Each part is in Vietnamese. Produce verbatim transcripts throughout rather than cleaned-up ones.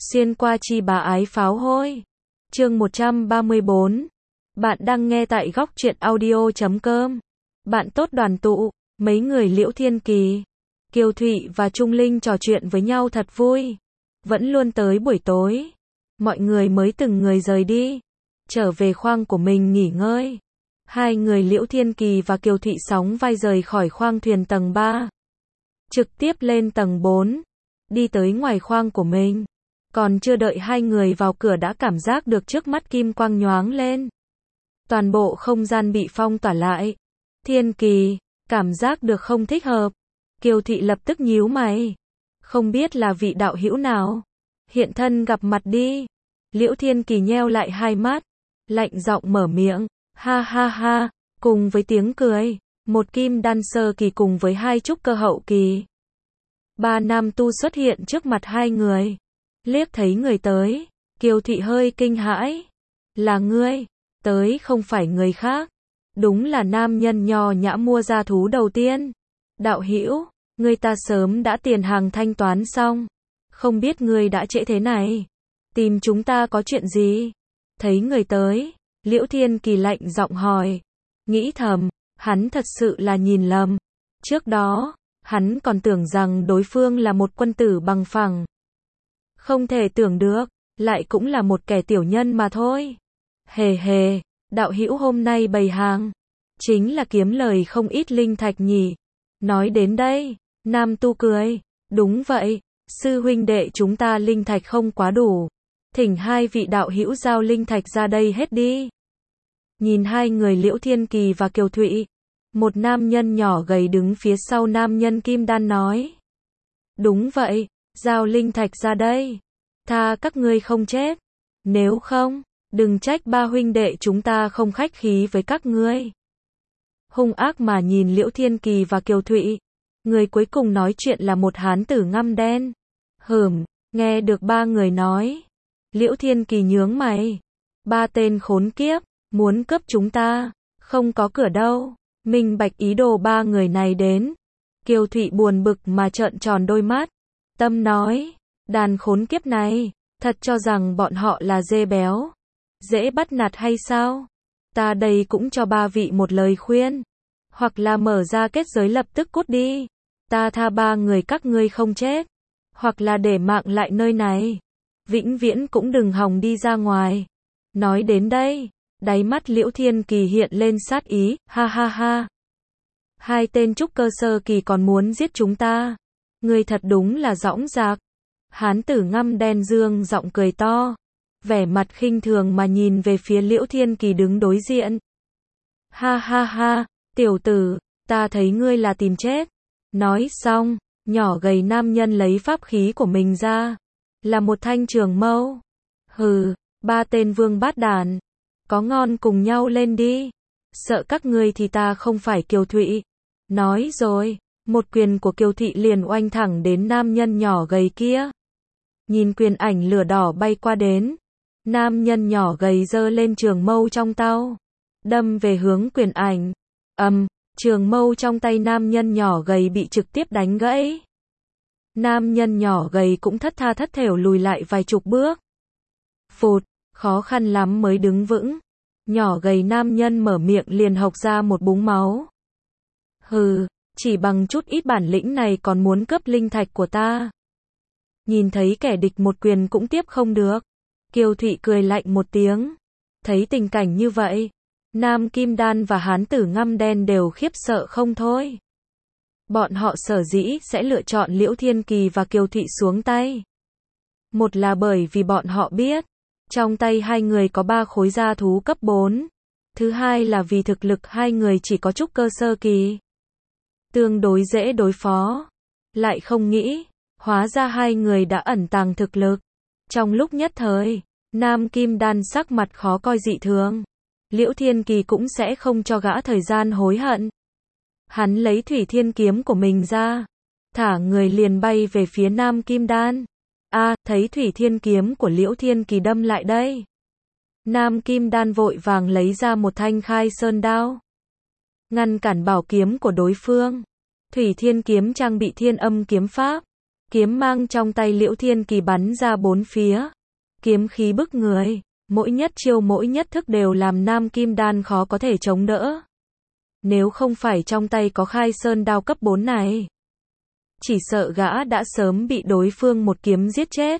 Xuyên qua chi bá ái pháo hôi. Chương một trăm ba mươi bốn. Bạn đang nghe tại góc truyện audio chấm com. Bạn tốt đoàn tụ, mấy người Liễu Thiên Kỳ, Kiều Thụy và Trung Linh trò chuyện với nhau thật vui. Vẫn luôn tới buổi tối, mọi người mới từng người rời đi, trở về khoang của mình nghỉ ngơi. Hai người Liễu Thiên Kỳ và Kiều Thụy sóng vai rời khỏi khoang thuyền tầng ba, trực tiếp lên tầng bốn, đi tới ngoài khoang của mình. Còn chưa đợi hai người vào cửa đã cảm giác được trước mắt kim quang nhoáng lên. Toàn bộ không gian bị phong tỏa lại. Thiên Kỳ, cảm giác được không thích hợp. Kiều Thụy lập tức nhíu mày. Không biết là vị đạo hữu nào. Hiện thân gặp mặt đi. Liễu Thiên Kỳ nheo lại hai mắt. Lạnh giọng mở miệng. Ha ha ha. Cùng với tiếng cười. Một kim đan sơ kỳ cùng với hai trúc cơ hậu kỳ. Ba nam tu xuất hiện trước mặt hai người. Liếc thấy người tới, Kiều Thụy hơi kinh hãi. Là ngươi, tới không phải người khác. Đúng là nam nhân nho nhã mua ra thú đầu tiên. Đạo hữu, ngươi ta sớm đã tiền hàng thanh toán xong. Không biết ngươi đã trễ thế này. Tìm chúng ta có chuyện gì? Thấy người tới, Liễu Thiên Kỳ lạnh giọng hỏi. Nghĩ thầm, hắn thật sự là nhìn lầm. Trước đó, hắn còn tưởng rằng đối phương là một quân tử bằng phẳng. Không thể tưởng được, lại cũng là một kẻ tiểu nhân mà thôi. Hề hề, đạo hữu hôm nay bày hàng, chính là kiếm lời không ít linh thạch nhỉ. Nói đến đây, nam tu cười, đúng vậy, sư huynh đệ chúng ta linh thạch không quá đủ. Thỉnh hai vị đạo hữu giao linh thạch ra đây hết đi. Nhìn hai người Liễu Thiên Kỳ và Kiều Thụy, một nam nhân nhỏ gầy đứng phía sau nam nhân kim đan nói. Đúng vậy. Giao linh thạch ra đây. Tha các ngươi không chết. Nếu không, đừng trách ba huynh đệ chúng ta không khách khí với các ngươi. Hung ác mà nhìn Liễu Thiên Kỳ và Kiều Thụy. Người cuối cùng nói chuyện là một hán tử ngăm đen. Hửm, nghe được ba người nói. Liễu Thiên Kỳ nhướng mày. Ba tên khốn kiếp, muốn cướp chúng ta. Không có cửa đâu. Minh bạch ý đồ ba người này đến. Kiều Thụy buồn bực mà trợn tròn đôi mắt. Tâm nói, đàn khốn kiếp này, thật cho rằng bọn họ là dê béo, dễ bắt nạt hay sao? Ta đây cũng cho ba vị một lời khuyên, hoặc là mở ra kết giới lập tức cút đi, ta tha ba người các ngươi không chết, hoặc là để mạng lại nơi này, vĩnh viễn cũng đừng hòng đi ra ngoài. Nói đến đây, đáy mắt Liễu Thiên Kỳ hiện lên sát ý, ha ha ha. Hai tên trúc cơ sơ kỳ còn muốn giết chúng ta. Ngươi thật đúng là dõng dạc. Hán tử ngăm đen dương giọng cười to, vẻ mặt khinh thường mà nhìn về phía Liễu Thiên Kỳ đứng đối diện. Ha ha ha, tiểu tử, ta thấy ngươi là tìm chết. Nói xong, nhỏ gầy nam nhân lấy pháp khí của mình ra, là một thanh trường mâu. Hừ, ba tên vương bát đàn, có ngon cùng nhau lên đi. Sợ các ngươi thì ta không phải Kiều Thụy. Nói rồi. Một quyền của Kiều Thụy liền oanh thẳng đến nam nhân nhỏ gầy kia. Nhìn quyền ảnh lửa đỏ bay qua đến. Nam nhân nhỏ gầy giơ lên trường mâu trong tao. Đâm về hướng quyền ảnh. Ầm, um, trường mâu trong tay nam nhân nhỏ gầy bị trực tiếp đánh gãy. Nam nhân nhỏ gầy cũng thất tha thất thểu lùi lại vài chục bước. Phụt, khó khăn lắm mới đứng vững. Nhỏ gầy nam nhân mở miệng liền hộc ra một búng máu. Hừ. Chỉ bằng chút ít bản lĩnh này còn muốn cướp linh thạch của ta. Nhìn thấy kẻ địch một quyền cũng tiếp không được. Kiều Thụy cười lạnh một tiếng. Thấy tình cảnh như vậy, nam kim đan và hán tử ngăm đen đều khiếp sợ không thôi. Bọn họ sở dĩ sẽ lựa chọn Liễu Thiên Kỳ và Kiều Thụy xuống tay. Một là bởi vì bọn họ biết, trong tay hai người có ba khối gia thú cấp bốn. Thứ hai là vì thực lực hai người chỉ có trúc cơ sơ kỳ. Tương đối dễ đối phó. Lại không nghĩ, hóa ra hai người đã ẩn tàng thực lực. Trong lúc nhất thời, nam kim đan sắc mặt khó coi dị thường. Liễu Thiên Kỳ cũng sẽ không cho gã thời gian hối hận. Hắn lấy thủy thiên kiếm của mình ra, thả người liền bay về phía nam kim đan. A, à, thấy thủy thiên kiếm của Liễu Thiên Kỳ đâm lại đây. Nam kim đan vội vàng lấy ra một thanh khai sơn đao. Ngăn cản bảo kiếm của đối phương. Thủy thiên kiếm trang bị thiên âm kiếm pháp. Kiếm mang trong tay Liễu Thiên Kỳ bắn ra bốn phía. Kiếm khí bức người, mỗi nhất chiêu mỗi nhất thức đều làm Nam Kim Đan khó có thể chống đỡ. Nếu không phải trong tay có Khai Sơn đao cấp bốn này, chỉ sợ gã đã sớm bị đối phương một kiếm giết chết.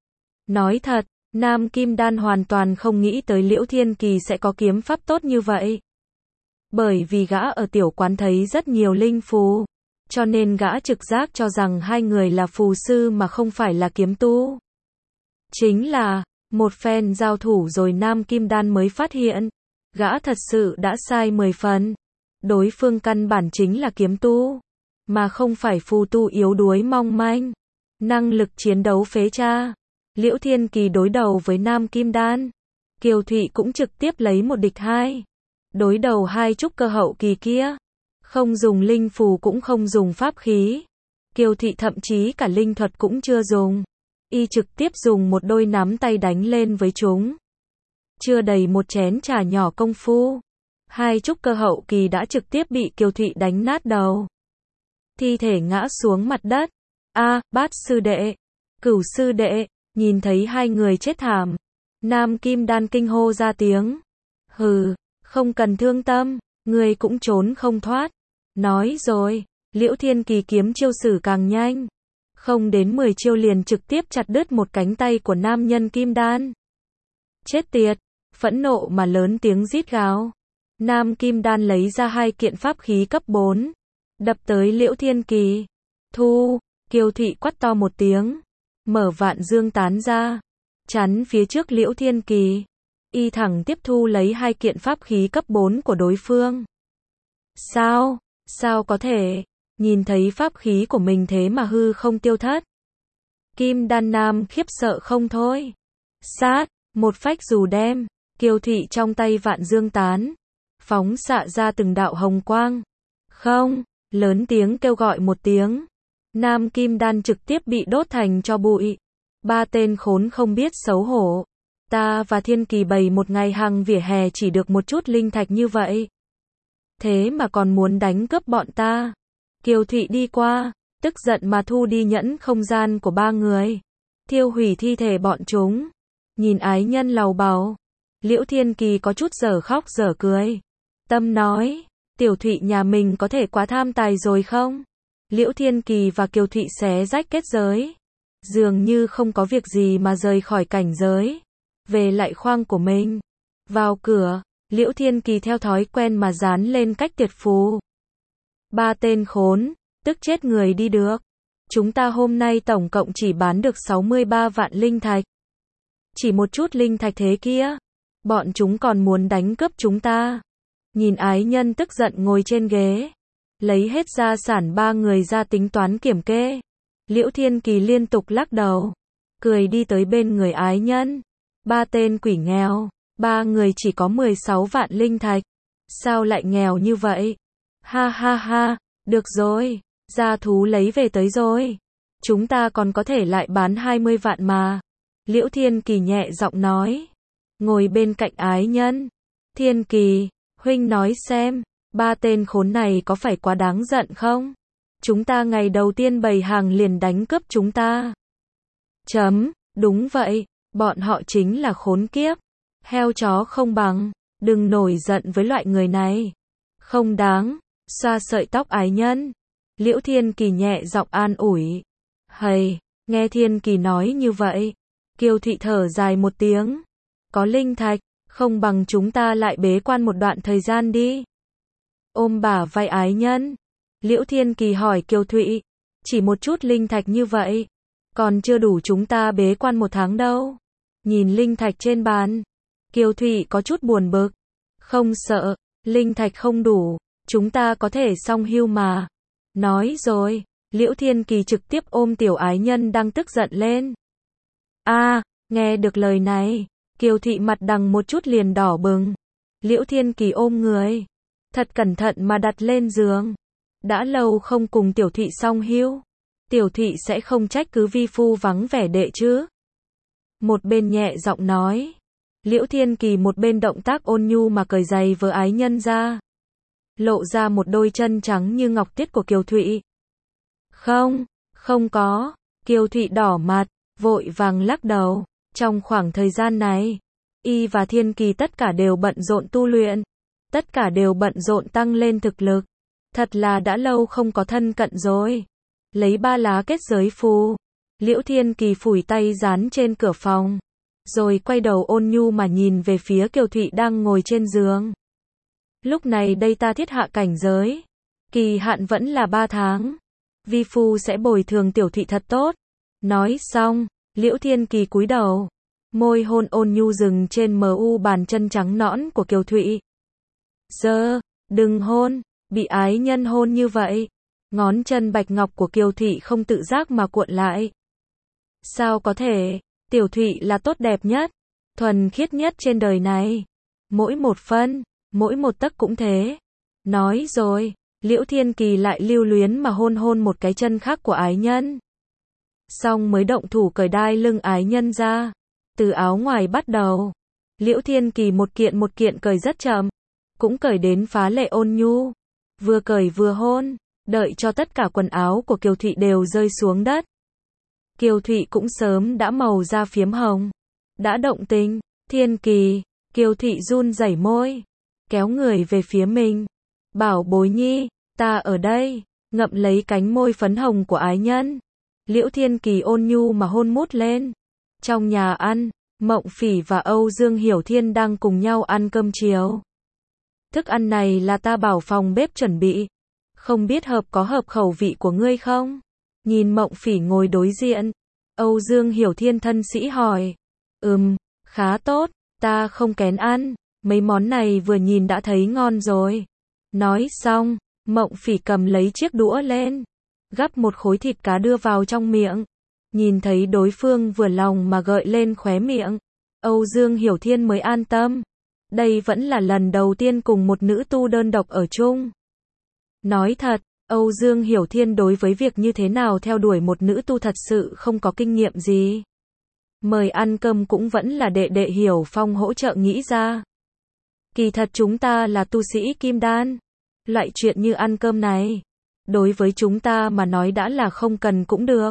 Nói thật, Nam Kim Đan hoàn toàn không nghĩ tới Liễu Thiên Kỳ sẽ có kiếm pháp tốt như vậy. Bởi vì gã ở tiểu quán thấy rất nhiều linh phù, cho nên gã trực giác cho rằng hai người là phù sư mà không phải là kiếm tu. Chính là, một phen giao thủ rồi Nam Kim Đan mới phát hiện, gã thật sự đã sai mười phần. Đối phương căn bản chính là kiếm tu, mà không phải phù tu yếu đuối mong manh. Năng lực chiến đấu phế tra. Liễu Thiên Kỳ đối đầu với Nam Kim Đan. Kiều Thụy cũng trực tiếp lấy một địch hai. Đối đầu hai trúc cơ hậu kỳ kia. Không dùng linh phù cũng không dùng pháp khí. Kiều Thụy thậm chí cả linh thuật cũng chưa dùng. Y trực tiếp dùng một đôi nắm tay đánh lên với chúng. Chưa đầy một chén trà nhỏ công phu, hai trúc cơ hậu kỳ đã trực tiếp bị Kiều Thụy đánh nát đầu. Thi thể ngã xuống mặt đất. A, Bát sư đệ, Cửu sư đệ, nhìn thấy hai người chết thảm. Nam Kim Đan kinh hô ra tiếng. Hừ, không cần thương tâm, người cũng trốn không thoát. Nói rồi, Liễu Thiên Kỳ kiếm chiêu sử càng nhanh. Không đến mười chiêu liền trực tiếp chặt đứt một cánh tay của nam nhân Kim Đan. Chết tiệt, phẫn nộ mà lớn tiếng rít gào. Nam Kim Đan lấy ra hai kiện pháp khí cấp bốn, đập tới Liễu Thiên Kỳ. Thu, Kiều Thụy quát to một tiếng, mở vạn dương tán ra, chắn phía trước Liễu Thiên Kỳ. Y thẳng tiếp thu lấy hai kiện pháp khí cấp bốn của đối phương. Sao, sao có thể, nhìn thấy pháp khí của mình thế mà hư không tiêu thất. Kim Đan Nam khiếp sợ không thôi. Sát, một phách dù đem, Kiều Thụy trong tay vạn dương tán, phóng xạ ra từng đạo hồng quang. Không, lớn tiếng kêu gọi một tiếng. Nam Kim Đan trực tiếp bị đốt thành tro bụi. Ba tên khốn không biết xấu hổ. Ta và Thiên Kỳ bày một ngày hàng vỉa hè chỉ được một chút linh thạch như vậy. Thế mà còn muốn đánh cướp bọn ta. Kiều Thụy đi qua, tức giận mà thu đi nhẫn không gian của ba người. Thiêu hủy thi thể bọn chúng. Nhìn ái nhân lầu bầu. Liễu Thiên Kỳ có chút dở khóc dở cười. Tâm nói, Tiểu Thụy nhà mình có thể quá tham tài rồi không? Liễu Thiên Kỳ và Kiều Thụy xé rách kết giới. Dường như không có việc gì mà rời khỏi cảnh giới. Về lại khoang của mình. Vào cửa, Liễu Thiên Kỳ theo thói quen mà dán lên cách tiệt phù. Ba tên khốn, tức chết người đi được. Chúng ta hôm nay tổng cộng chỉ bán được sáu mươi ba vạn linh thạch. Chỉ một chút linh thạch thế kia. Bọn chúng còn muốn đánh cướp chúng ta. Nhìn ái nhân tức giận ngồi trên ghế. Lấy hết gia sản ba người ra tính toán kiểm kê. Liễu Thiên Kỳ liên tục lắc đầu. Cười đi tới bên người ái nhân. Ba tên quỷ nghèo. Ba người chỉ có mười sáu vạn linh thạch. Sao lại nghèo như vậy? Ha ha ha, được rồi. Gia thú lấy về tới rồi. Chúng ta còn có thể lại bán hai mươi vạn mà. Liễu Thiên Kỳ nhẹ giọng nói. Ngồi bên cạnh ái nhân. Thiên Kỳ, huynh nói xem, ba tên khốn này có phải quá đáng giận không? Chúng ta ngày đầu tiên bày hàng liền đánh cướp chúng ta. Chấm, đúng vậy, bọn họ chính là khốn kiếp. Heo chó không bằng, đừng nổi giận với loại người này. Không đáng, xoa sợi tóc ái nhân. Liễu Thiên Kỳ nhẹ giọng an ủi. Hầy, nghe Thiên Kỳ nói như vậy. Kiều Thụy thở dài một tiếng. Có linh thạch, không bằng chúng ta lại bế quan một đoạn thời gian đi. Ôm bả vai ái nhân. Liễu Thiên Kỳ hỏi Kiều Thụy. Chỉ một chút linh thạch như vậy. Còn chưa đủ chúng ta bế quan một tháng đâu. Nhìn linh thạch trên bàn. Kiều Thụy có chút buồn bực. Không sợ, linh thạch không đủ. Chúng ta có thể song hưu mà. Nói rồi, Liễu Thiên Kỳ trực tiếp ôm tiểu ái nhân đang tức giận lên. A, à, nghe được lời này, Kiều Thụy mặt đằng một chút liền đỏ bừng. Liễu Thiên Kỳ ôm người, thật cẩn thận mà đặt lên giường. Đã lâu không cùng Tiểu Thụy song hưu. Tiểu Thụy sẽ không trách cứ vi phu vắng vẻ đệ chứ. Một bên nhẹ giọng nói. Liễu Thiên Kỳ một bên động tác ôn nhu mà cởi giày vớ ái nhân ra. Lộ ra một đôi chân trắng như ngọc tiết của Kiều Thụy. Không, không có. Kiều Thụy đỏ mặt, vội vàng lắc đầu. Trong khoảng thời gian này, y và Thiên Kỳ tất cả đều bận rộn tu luyện. Tất cả đều bận rộn tăng lên thực lực. Thật là đã lâu không có thân cận rồi. Lấy ba lá kết giới phù. Liễu Thiên Kỳ phủi tay dán trên cửa phòng. Rồi quay đầu ôn nhu mà nhìn về phía Kiều Thụy đang ngồi trên giường. Lúc này đây ta thiết hạ cảnh giới. Kỳ hạn vẫn là ba tháng. Vi phu sẽ bồi thường Tiểu Thụy thật tốt. Nói xong, Liễu Thiên Kỳ cúi đầu. Môi hôn ôn nhu dừng trên mờ u bàn chân trắng nõn của Kiều Thụy. Giờ, đừng hôn, bị ái nhân hôn như vậy. Ngón chân bạch ngọc của Kiều Thụy không tự giác mà cuộn lại. Sao có thể, Tiểu Thụy là tốt đẹp nhất, thuần khiết nhất trên đời này. Mỗi một phân, mỗi một tấc cũng thế. Nói rồi, Liễu Thiên Kỳ lại lưu luyến mà hôn hôn một cái chân khác của ái nhân. Xong mới động thủ cởi đai lưng ái nhân ra. Từ áo ngoài bắt đầu, Liễu Thiên Kỳ một kiện một kiện cởi rất chậm, cũng cởi đến phá lệ ôn nhu. Vừa cởi vừa hôn, đợi cho tất cả quần áo của Kiều Thụy đều rơi xuống đất. Kiều Thụy cũng sớm đã màu da phiếm hồng, đã động tình. Thiên Kỳ, Kiều Thụy run rẩy môi, kéo người về phía mình. Bảo bối nhi, ta ở đây, ngậm lấy cánh môi phấn hồng của ái nhân. Liễu Thiên Kỳ ôn nhu mà hôn mút lên. Trong nhà ăn, Mộng Phỉ và Âu Dương Hiểu Thiên đang cùng nhau ăn cơm chiều. Thức ăn này là ta bảo phòng bếp chuẩn bị. Không biết hợp có hợp khẩu vị của ngươi không? Nhìn Mộng Phỉ ngồi đối diện, Âu Dương Hiểu Thiên thân sĩ hỏi. Ừm, khá tốt, ta không kén ăn, mấy món này vừa nhìn đã thấy ngon rồi. Nói xong, Mộng Phỉ cầm lấy chiếc đũa lên, gắp một khối thịt cá đưa vào trong miệng. Nhìn thấy đối phương vừa lòng mà gợi lên khóe miệng, Âu Dương Hiểu Thiên mới an tâm. Đây vẫn là lần đầu tiên cùng một nữ tu đơn độc ở chung. Nói thật, Âu Dương Hiểu Thiên đối với việc như thế nào theo đuổi một nữ tu thật sự không có kinh nghiệm gì. Mời ăn cơm cũng vẫn là đệ đệ Hiểu Phong hỗ trợ nghĩ ra. Kỳ thật chúng ta là tu sĩ kim đan. Loại chuyện như ăn cơm này, đối với chúng ta mà nói đã là không cần cũng được.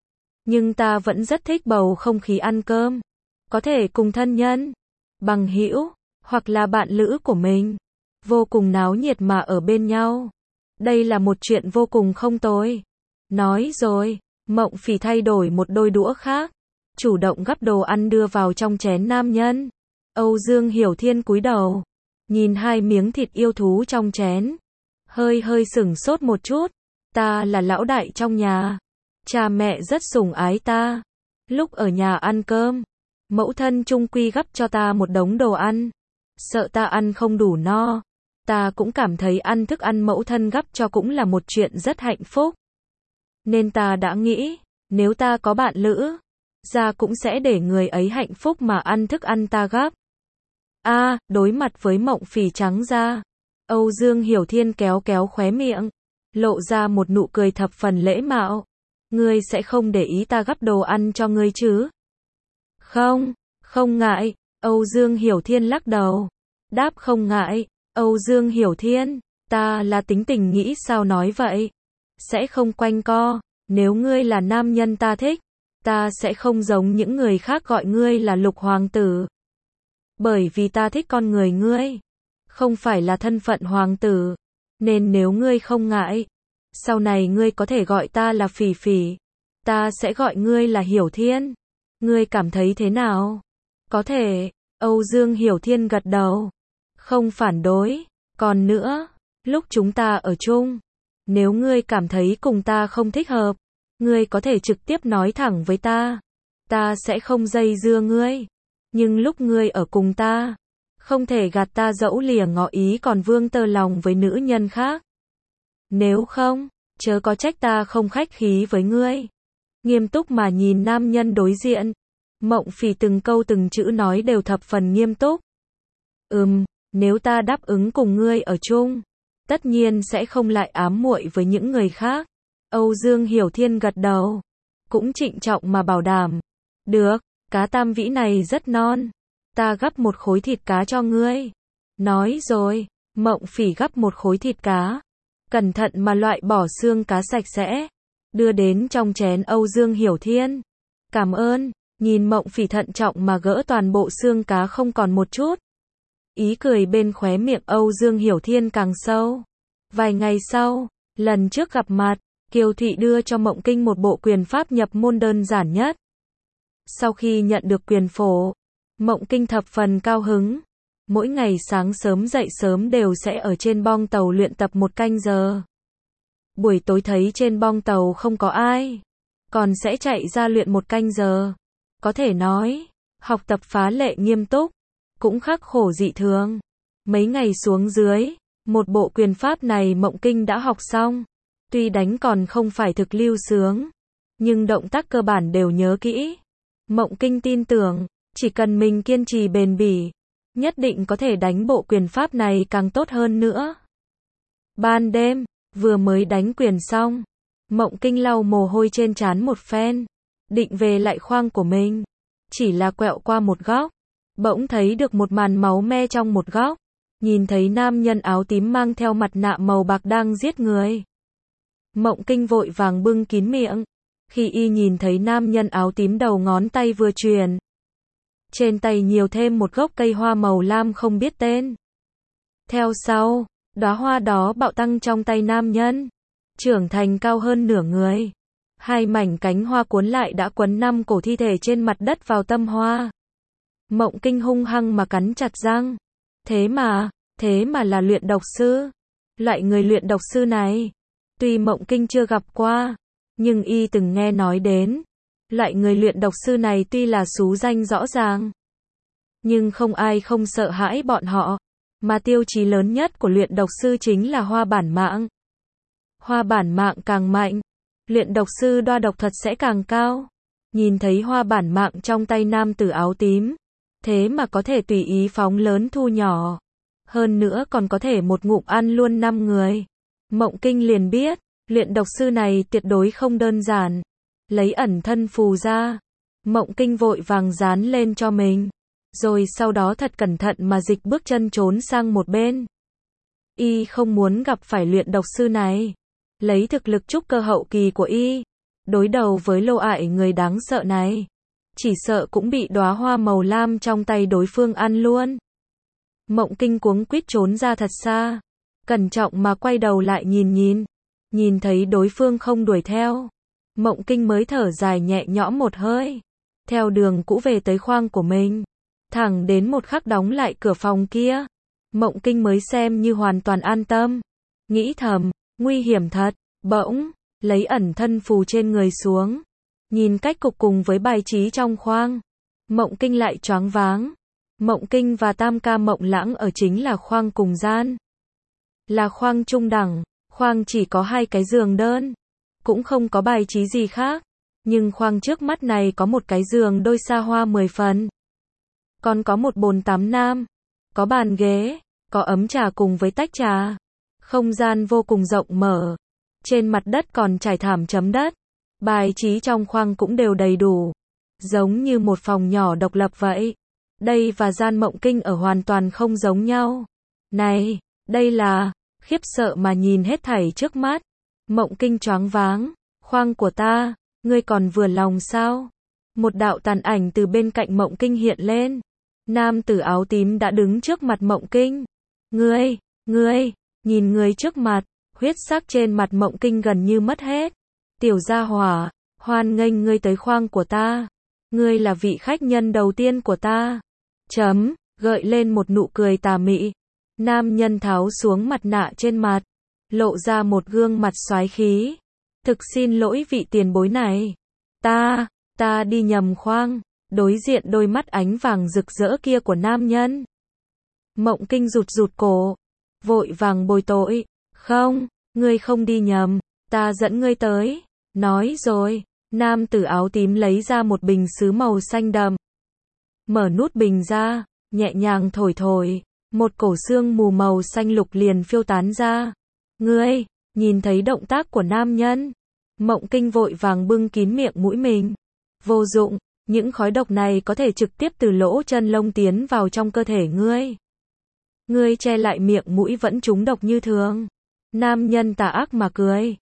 Nhưng ta vẫn rất thích bầu không khí ăn cơm. Có thể cùng thân nhân, bằng hữu, hoặc là bạn lữ của mình. Vô cùng náo nhiệt mà ở bên nhau. Đây là một chuyện vô cùng không tồi. Nói rồi, Mộng Phỉ thay đổi một đôi đũa khác, chủ động gắp đồ ăn đưa vào trong chén nam nhân. Âu Dương Hiểu Thiên cúi đầu, nhìn hai miếng thịt yêu thú trong chén, hơi hơi sửng sốt một chút. Ta là lão đại trong nhà, cha mẹ rất sủng ái ta. Lúc ở nhà ăn cơm, mẫu thân chung quy gắp cho ta một đống đồ ăn, sợ ta ăn không đủ no. Ta cũng cảm thấy ăn thức ăn mẫu thân gắp cho cũng là một chuyện rất hạnh phúc. Nên ta đã nghĩ, nếu ta có bạn lữ, ra cũng sẽ để người ấy hạnh phúc mà ăn thức ăn ta gắp. A, à, đối mặt với Mộng Phỉ trắng da, Âu Dương Hiểu Thiên kéo kéo khóe miệng, lộ ra một nụ cười thập phần lễ mạo. Ngươi sẽ không để ý ta gắp đồ ăn cho ngươi chứ? Không, không ngại. Âu Dương Hiểu Thiên lắc đầu, đáp không ngại. Âu Dương Hiểu Thiên, ta là tính tình nghĩ sao nói vậy? Sẽ không quanh co, nếu ngươi là nam nhân ta thích, ta sẽ không giống những người khác gọi ngươi là Lục Hoàng tử. Bởi vì ta thích con người ngươi, không phải là thân phận hoàng tử. Nên nếu ngươi không ngại, sau này ngươi có thể gọi ta là Phỉ Phỉ. Ta sẽ gọi ngươi là Hiểu Thiên. Ngươi cảm thấy thế nào? Có thể. Âu Dương Hiểu Thiên gật đầu, không phản đối. Còn nữa, lúc chúng ta ở chung, nếu ngươi cảm thấy cùng ta không thích hợp, ngươi có thể trực tiếp nói thẳng với ta. Ta sẽ không dây dưa ngươi. Nhưng lúc ngươi ở cùng ta, không thể gạt ta dẫu lìa ngỏ ý còn vương tơ lòng với nữ nhân khác. Nếu không, chớ có trách ta không khách khí với ngươi. Nghiêm túc mà nhìn nam nhân đối diện, Mộng Phỉ từng câu từng chữ nói đều thập phần nghiêm túc. Ừm, nếu ta đáp ứng cùng ngươi ở chung, tất nhiên sẽ không lại ám muội với những người khác. Âu Dương Hiểu Thiên gật đầu, cũng trịnh trọng mà bảo đảm. Được, cá tam vĩ này rất non. Ta gắp một khối thịt cá cho ngươi. Nói rồi, Mộng Phỉ gắp một khối thịt cá, cẩn thận mà loại bỏ xương cá sạch sẽ. đưa đến trong chén Âu Dương Hiểu Thiên. Cảm ơn, nhìn Mộng Phỉ thận trọng mà gỡ toàn bộ xương cá không còn một chút. Ý cười bên khóe miệng Âu Dương Hiểu Thiên càng sâu. Vài ngày sau, lần trước gặp mặt, Kiều Thụy đưa cho Mộng Kinh một bộ quyền pháp nhập môn đơn giản nhất. Sau khi nhận được quyền phổ, Mộng Kinh thập phần cao hứng. Mỗi ngày sáng sớm dậy sớm đều sẽ ở trên bong tàu luyện tập một canh giờ. Buổi tối thấy trên bong tàu không có ai, còn sẽ chạy ra luyện một canh giờ. Có thể nói, học tập phá lệ nghiêm túc, cũng khắc khổ dị thường. Mấy ngày xuống dưới, một bộ quyền pháp này Mộng Kinh đã học xong. Tuy đánh còn không phải thực lưu sướng, nhưng động tác cơ bản đều nhớ kỹ. Mộng Kinh tin tưởng, chỉ cần mình kiên trì bền bỉ, nhất định có thể đánh bộ quyền pháp này càng tốt hơn nữa. Ban đêm, vừa mới đánh quyền xong, Mộng Kinh lau mồ hôi trên trán một phen, định về lại khoang của mình. Chỉ là quẹo qua một góc, bỗng thấy được một màn máu me trong một góc. Nhìn thấy nam nhân áo tím mang theo mặt nạ màu bạc đang giết người. Mộng Kinh vội vàng bưng kín miệng. Khi y nhìn thấy nam nhân áo tím đầu ngón tay vừa truyền. Trên tay nhiều thêm một gốc cây hoa màu lam không biết tên. Theo sau, đóa hoa đó bạo tăng trong tay nam nhân. Trưởng thành cao hơn nửa người. Hai mảnh cánh hoa cuốn lại đã quấn năm cổ thi thể trên mặt đất vào tâm hoa. Mộng Kinh hung hăng mà cắn chặt răng. Thế mà, thế mà là luyện độc sư. Loại người luyện độc sư này, tuy Mộng Kinh chưa gặp qua, nhưng y từng nghe nói đến. Loại người luyện độc sư này tuy là xú danh rõ ràng, nhưng không ai không sợ hãi bọn họ. Mà tiêu chí lớn nhất của luyện độc sư chính là hoa bản mạng. Hoa bản mạng càng mạnh, luyện độc sư đo độc thuật sẽ càng cao. Nhìn thấy hoa bản mạng trong tay nam tử áo tím, thế mà có thể tùy ý phóng lớn thu nhỏ. Hơn nữa còn có thể một ngụm ăn luôn năm người. Mộng Kinh liền biết, luyện độc sư này tuyệt đối không đơn giản. Lấy ẩn thân phù ra, Mộng Kinh vội vàng dán lên cho mình. Rồi sau đó thật cẩn thận mà dịch bước chân trốn sang một bên. Y không muốn gặp phải luyện độc sư này. Lấy thực lực trúc cơ hậu kỳ của y, đối đầu với lô ải người đáng sợ này, chỉ sợ cũng bị đóa hoa màu lam trong tay đối phương ăn luôn. Mộng Kinh cuống quýt trốn ra thật xa, cẩn trọng mà quay đầu lại nhìn nhìn, nhìn thấy đối phương không đuổi theo. Mộng Kinh mới thở dài nhẹ nhõm một hơi, theo đường cũ về tới khoang của mình, thẳng đến một khắc đóng lại cửa phòng kia, Mộng Kinh mới xem như hoàn toàn an tâm, nghĩ thầm, nguy hiểm thật. Bỗng, lấy ẩn thân phù trên người xuống, nhìn cách cục cùng với bài trí trong khoang, Mộng Kinh lại choáng váng. Mộng Kinh và Tam Ca Mộng Lãng ở chính là khoang cùng gian. Là khoang trung đẳng, khoang chỉ có hai cái giường đơn, cũng không có bài trí gì khác, nhưng khoang trước mắt này có một cái giường đôi xa hoa mười phần. Còn có một bồn tắm nam, có bàn ghế, có ấm trà cùng với tách trà. Không gian vô cùng rộng mở. Trên mặt đất còn trải thảm chấm đất. Bài trí trong khoang cũng đều đầy đủ. Giống như một phòng nhỏ độc lập vậy. Đây và gian Mộng Kinh ở hoàn toàn không giống nhau. Này, đây là... Khiếp sợ mà nhìn hết thảy trước mắt. Mộng Kinh choáng váng. Khoang của ta, ngươi còn vừa lòng sao? Một đạo tàn ảnh từ bên cạnh Mộng Kinh hiện lên. Nam tử áo tím đã đứng trước mặt Mộng Kinh. Ngươi, ngươi... Nhìn người trước mặt, huyết sắc trên mặt Mộng Kinh gần như mất hết. Tiểu gia hỏa, hoan nghênh ngươi tới khoang của ta. Ngươi là vị khách nhân đầu tiên của ta. Chấm, gợi lên một nụ cười tà mị. Nam nhân tháo xuống mặt nạ trên mặt, lộ ra một gương mặt xoái khí. Thực xin lỗi vị tiền bối này. Ta, ta đi nhầm khoang. Đối diện đôi mắt ánh vàng rực rỡ kia của nam nhân. Mộng Kinh rụt rụt cổ. Vội vàng bồi tội. Không, ngươi không đi nhầm. Ta dẫn ngươi tới. Nói rồi, nam tử áo tím lấy ra một bình sứ màu xanh đậm. Mở nút bình ra, nhẹ nhàng thổi thổi. Một cổ sương mù màu xanh lục liền phiêu tán ra. Ngươi, nhìn thấy động tác của nam nhân. Mộng Kinh vội vàng bưng kín miệng mũi mình. Vô dụng, những khói độc này có thể trực tiếp từ lỗ chân lông tiến vào trong cơ thể ngươi. Ngươi che lại miệng mũi vẫn trúng độc như thường. Nam nhân tà ác mà cười.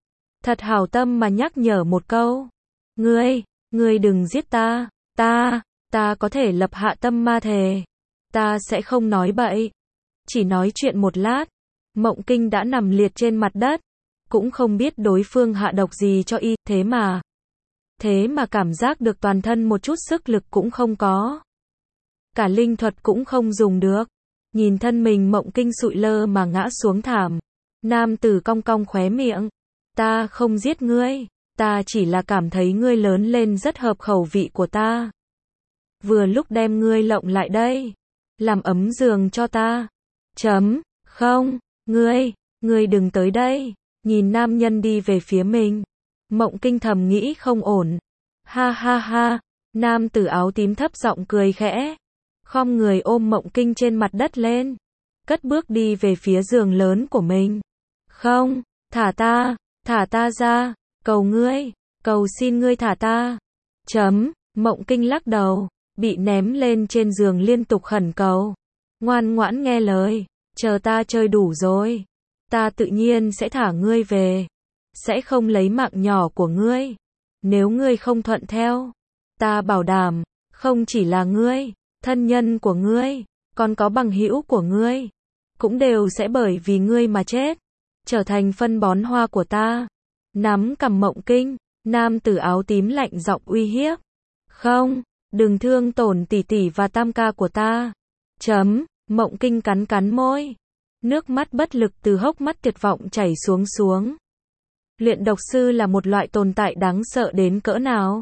thật hảo tâm mà nhắc nhở một câu. Ngươi, ngươi đừng giết ta, ta, ta có thể lập hạ tâm ma thề. Ta sẽ không nói bậy. Chỉ nói chuyện một lát, Mộng Kinh đã nằm liệt trên mặt đất, cũng không biết đối phương hạ độc gì cho y, thế mà, thế mà cảm giác được toàn thân một chút sức lực cũng không có. Cả linh thuật cũng không dùng được. Nhìn thân mình Mộng Kinh sụi lơ mà ngã xuống thảm. Nam tử cong cong khóe miệng. Ta không giết ngươi, ta chỉ là cảm thấy ngươi lớn lên rất hợp khẩu vị của ta. Vừa lúc đem ngươi lộng lại đây, làm ấm giường cho ta. Chấm, không, ngươi, ngươi đừng tới đây. Nhìn nam nhân đi về phía mình, Mộng Kinh thầm nghĩ không ổn. Ha ha ha, nam tử áo tím thấp giọng cười khẽ, khom người ôm Mộng Kinh trên mặt đất lên, cất bước đi về phía giường lớn của mình. Không, thả ta, thả ta ra, cầu ngươi, cầu xin ngươi thả ta. Chấm, Mộng Kinh lắc đầu, bị ném lên trên giường liên tục khẩn cầu. Ngoan ngoãn nghe lời, chờ ta chơi đủ rồi, ta tự nhiên sẽ thả ngươi về, sẽ không lấy mạng nhỏ của ngươi. Nếu ngươi không thuận theo, ta bảo đảm, không chỉ là ngươi, thân nhân của ngươi, còn có bằng hữu của ngươi, cũng đều sẽ bởi vì ngươi mà chết, trở thành phân bón hoa của ta. Nắm cằm Mộng Kinh, nam tử áo tím lạnh giọng uy hiếp. Không, đừng thương tổn tỷ tỷ và tam ca của ta. Chấm, Mộng Kinh cắn cắn môi. Nước mắt bất lực từ hốc mắt tuyệt vọng chảy xuống xuống. Luyện độc sư là một loại tồn tại đáng sợ đến cỡ nào?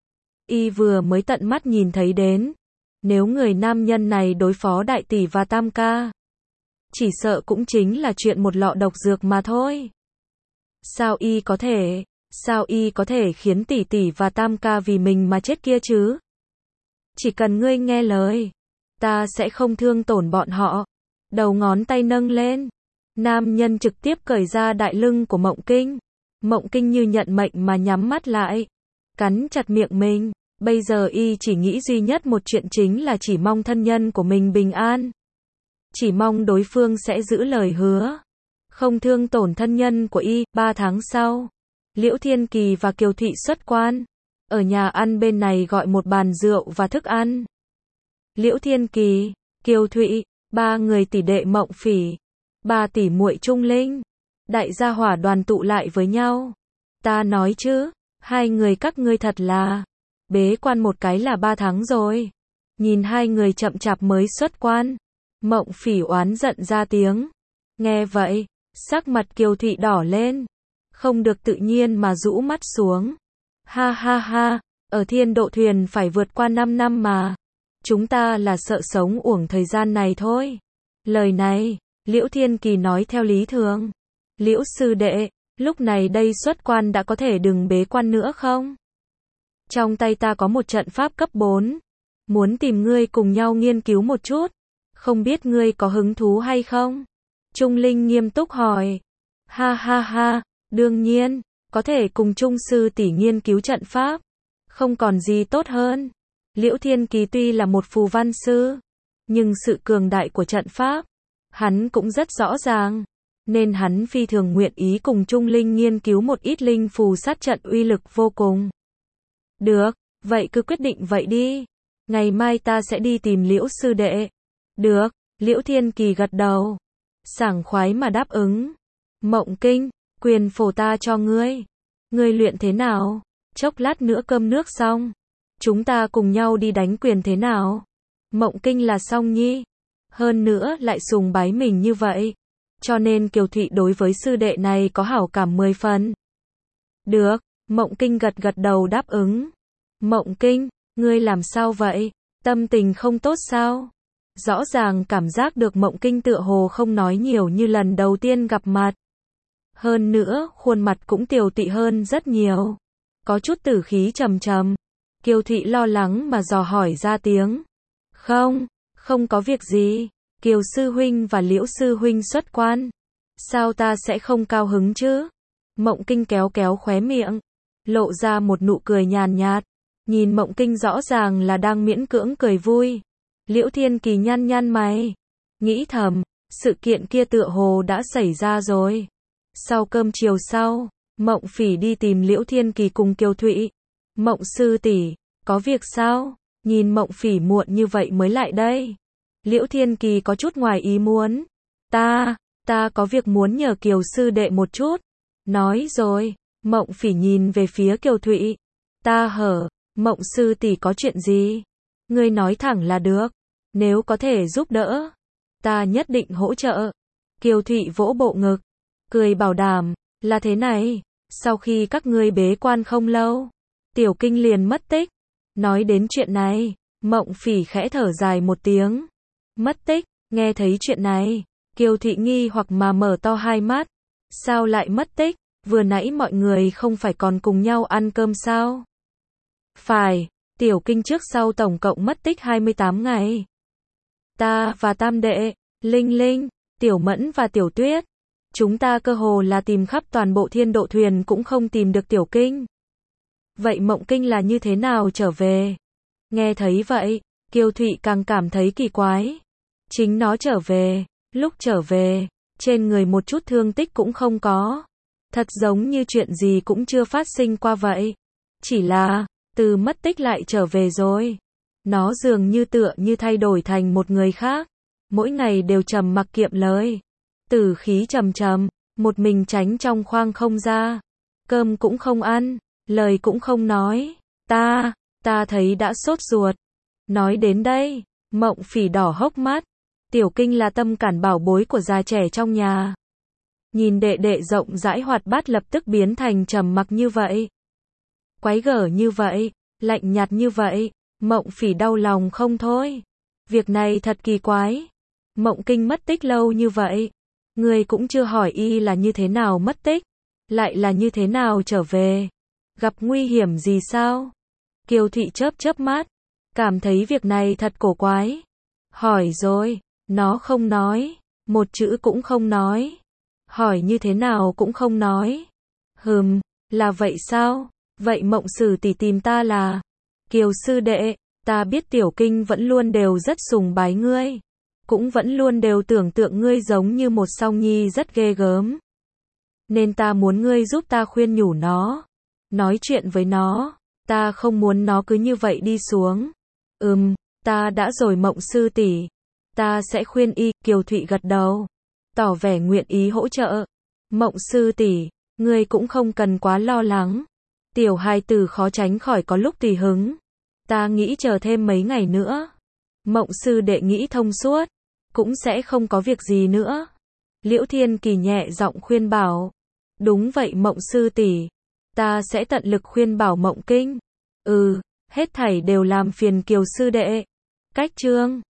Y vừa mới tận mắt nhìn thấy đến. Nếu người nam nhân này đối phó đại tỷ và tam ca, chỉ sợ cũng chính là chuyện một lọ độc dược mà thôi. Sao y có thể, sao y có thể khiến tỷ tỷ và tam ca vì mình mà chết kia chứ? Chỉ cần ngươi nghe lời, ta sẽ không thương tổn bọn họ. Đầu ngón tay nâng lên, nam nhân trực tiếp cởi ra đại lưng của Mộng Kinh. Mộng Kinh như nhận mệnh mà nhắm mắt lại, cắn chặt miệng mình. Bây giờ y chỉ nghĩ duy nhất một chuyện chính là chỉ mong thân nhân của mình bình an. Chỉ mong đối phương sẽ giữ lời hứa, không thương tổn thân nhân của y. Ba tháng sau, Liễu Thiên Kỳ và Kiều Thụy xuất quan. Ở nhà ăn bên này gọi một bàn rượu và thức ăn. Liễu Thiên Kỳ, Kiều Thụy, ba người tỷ đệ Mộng Phỉ, ba tỷ muội Trung Linh, đại gia hỏa đoàn tụ lại với nhau. Ta nói chứ, hai người các ngươi thật là bế quan một cái là ba tháng rồi. Nhìn hai người chậm chạp mới xuất quan, Mộng Phỉ oán giận ra tiếng. Nghe vậy, sắc mặt Kiều Thụy đỏ lên, không được tự nhiên mà rũ mắt xuống. Ha ha ha, ở Thiên Độ Thuyền phải vượt qua năm năm mà. Chúng ta là sợ sống uổng thời gian này thôi. Lời này, Liễu Thiên Kỳ nói theo lý thường. Liễu sư đệ, lúc này đây xuất quan đã có thể đừng bế quan nữa không? Trong tay ta có một trận pháp cấp bốn. Muốn tìm ngươi cùng nhau nghiên cứu một chút. Không biết ngươi có hứng thú hay không? Trung Linh nghiêm túc hỏi. Ha ha ha, đương nhiên, có thể cùng Trung sư tỷ nghiên cứu trận pháp. Không còn gì tốt hơn. Liễu Thiên Kỳ tuy là một phù văn sư, nhưng sự cường đại của trận pháp, hắn cũng rất rõ ràng. Nên hắn phi thường nguyện ý cùng Trung Linh nghiên cứu một ít linh phù sát trận uy lực vô cùng. Được, vậy cứ quyết định vậy đi. Ngày mai ta sẽ đi tìm Liễu sư đệ. Được, Liễu Thiên Kỳ gật đầu, sảng khoái mà đáp ứng. Mộng Kinh, quyền phổ ta cho ngươi. Ngươi luyện thế nào? Chốc lát nữa cơm nước xong, chúng ta cùng nhau đi đánh quyền thế nào? Mộng Kinh là song nhi, hơn nữa lại sùng bái mình như vậy, cho nên Kiều Thụy đối với sư đệ này có hảo cảm mười phần. Được, Mộng Kinh gật gật đầu đáp ứng. Mộng Kinh, ngươi làm sao vậy? Tâm tình không tốt sao? Rõ ràng cảm giác được Mộng Kinh tựa hồ không nói nhiều như lần đầu tiên gặp mặt. Hơn nữa, khuôn mặt cũng tiều tụy hơn rất nhiều. Có chút tử khí trầm trầm. Kiều Thụy lo lắng mà dò hỏi ra tiếng. Không, không có việc gì. Kiều sư huynh và Liễu sư huynh xuất quan. Sao ta sẽ không cao hứng chứ? Mộng Kinh kéo kéo khóe miệng, lộ ra một nụ cười nhàn nhạt. Nhìn Mộng Kinh rõ ràng là đang miễn cưỡng cười vui. Liễu Thiên Kỳ nhăn nhăn mày, nghĩ thầm, sự kiện kia tựa hồ đã xảy ra rồi. Sau cơm chiều sau, Mộng Phỉ đi tìm Liễu Thiên Kỳ cùng Kiều Thụy. Mộng sư tỷ, có việc sao? Nhìn Mộng Phỉ muộn như vậy mới lại đây. Liễu Thiên Kỳ có chút ngoài ý muốn. Ta, ta có việc muốn nhờ Kiều sư đệ một chút. Nói rồi, Mộng Phỉ nhìn về phía Kiều Thụy. Ta hở, Mộng sư tỷ có chuyện gì? Ngươi nói thẳng là được. Nếu có thể giúp đỡ, ta nhất định hỗ trợ. Kiều Thụy vỗ bộ ngực, cười bảo đảm, là thế này, sau khi các ngươi bế quan không lâu, Tiểu Kinh liền mất tích. Nói đến chuyện này, Mộng Phỉ khẽ thở dài một tiếng. Mất tích, nghe thấy chuyện này, Kiều Thụy nghi hoặc mà mở to hai mắt. Sao lại mất tích? Vừa nãy mọi người không phải còn cùng nhau ăn cơm sao? Phải, Tiểu Kinh trước sau tổng cộng mất tích hai mươi tám ngày. Ta và tam đệ, Linh Linh, Tiểu Mẫn và Tiểu Tuyết, chúng ta cơ hồ là tìm khắp toàn bộ thiên độ thuyền cũng không tìm được Tiểu Kinh. Vậy Mộng Kinh là như thế nào trở về? Nghe thấy vậy, Kiều Thụy càng cảm thấy kỳ quái. Chính nó trở về, lúc trở về, trên người một chút thương tích cũng không có. Thật giống như chuyện gì cũng chưa phát sinh qua vậy. Chỉ là, từ mất tích lại trở về rồi. Nó dường như tựa như thay đổi thành một người khác. Mỗi ngày đều trầm mặc kiệm lời. Tử khí trầm trầm, một mình tránh trong khoang không ra. Cơm cũng không ăn, lời cũng không nói. Ta, ta thấy đã sốt ruột. Nói đến đây, Mộng Phỉ đỏ hốc mắt. Tiểu Kinh là tâm cản bảo bối của già trẻ trong nhà. Nhìn đệ đệ rộng rãi hoạt bát lập tức biến thành trầm mặc như vậy. Quái gở như vậy, lạnh nhạt như vậy, Mộng Phỉ đau lòng không thôi. Việc này thật kỳ quái. Mộng Kinh mất tích lâu như vậy, người cũng chưa hỏi y là như thế nào mất tích, lại là như thế nào trở về. Gặp nguy hiểm gì sao? Kiều Thụy chớp chớp mắt, cảm thấy việc này thật cổ quái. Hỏi rồi, nó không nói, một chữ cũng không nói. Hỏi như thế nào cũng không nói. Hừm, là vậy sao? Vậy Mộng sư tỷ tìm ta là? Kiều sư đệ, ta biết Tiểu Kinh vẫn luôn đều rất sùng bái ngươi. Cũng vẫn luôn đều tưởng tượng ngươi giống như một song nhi rất ghê gớm. Nên ta muốn ngươi giúp ta khuyên nhủ nó. Nói chuyện với nó, ta không muốn nó cứ như vậy đi xuống. Ừm, ta đã rồi Mộng sư tỷ. Ta sẽ khuyên y, Kiều Thụy gật đầu. Tỏ vẻ nguyện ý hỗ trợ. Mộng sư tỷ, ngươi cũng không cần quá lo lắng. Tiểu hài tử khó tránh khỏi có lúc tùy hứng. Ta nghĩ chờ thêm mấy ngày nữa. Mộng sư đệ nghĩ thông suốt, cũng sẽ không có việc gì nữa. Liễu Thiên Kỳ nhẹ giọng khuyên bảo. Đúng vậy Mộng sư tỷ, ta sẽ tận lực khuyên bảo Mộng Kinh. Ừ, hết thảy đều làm phiền Kiều sư đệ. Cách chương